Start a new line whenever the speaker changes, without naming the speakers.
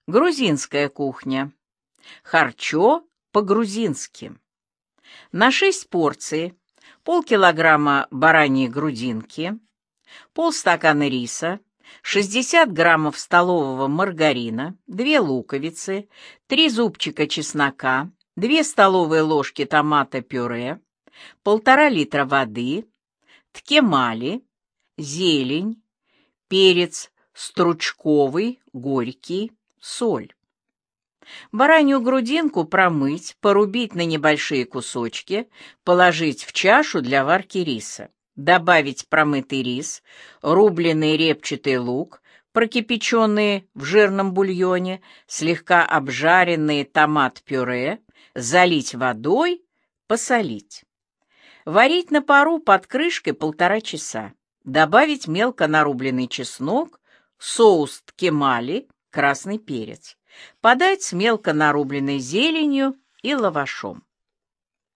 Грузинская кухня. Харчо по-грузински. На 6 порций полкилограмма бараньей грудинки, полстакана риса, 60 граммов столового маргарина, 2 луковицы, 3 зубчика чеснока, 2 столовые ложки томата-пюре, 1,5 литра воды, ткемали, зелень, перец стручковый, горький, соль. Баранью грудинку промыть, порубить на небольшие кусочки, положить в чашу для варки риса. Добавить промытый рис, рубленый репчатый лук, прокипяченные в жирном бульоне, слегка обжаренный томат-пюре, залить водой, посолить. Варить на пару под крышкой 1,5 часа. Добавить мелко нарубленный чеснок, соус ткемали, красный перец. Подать с мелко нарубленной зеленью и лавашом.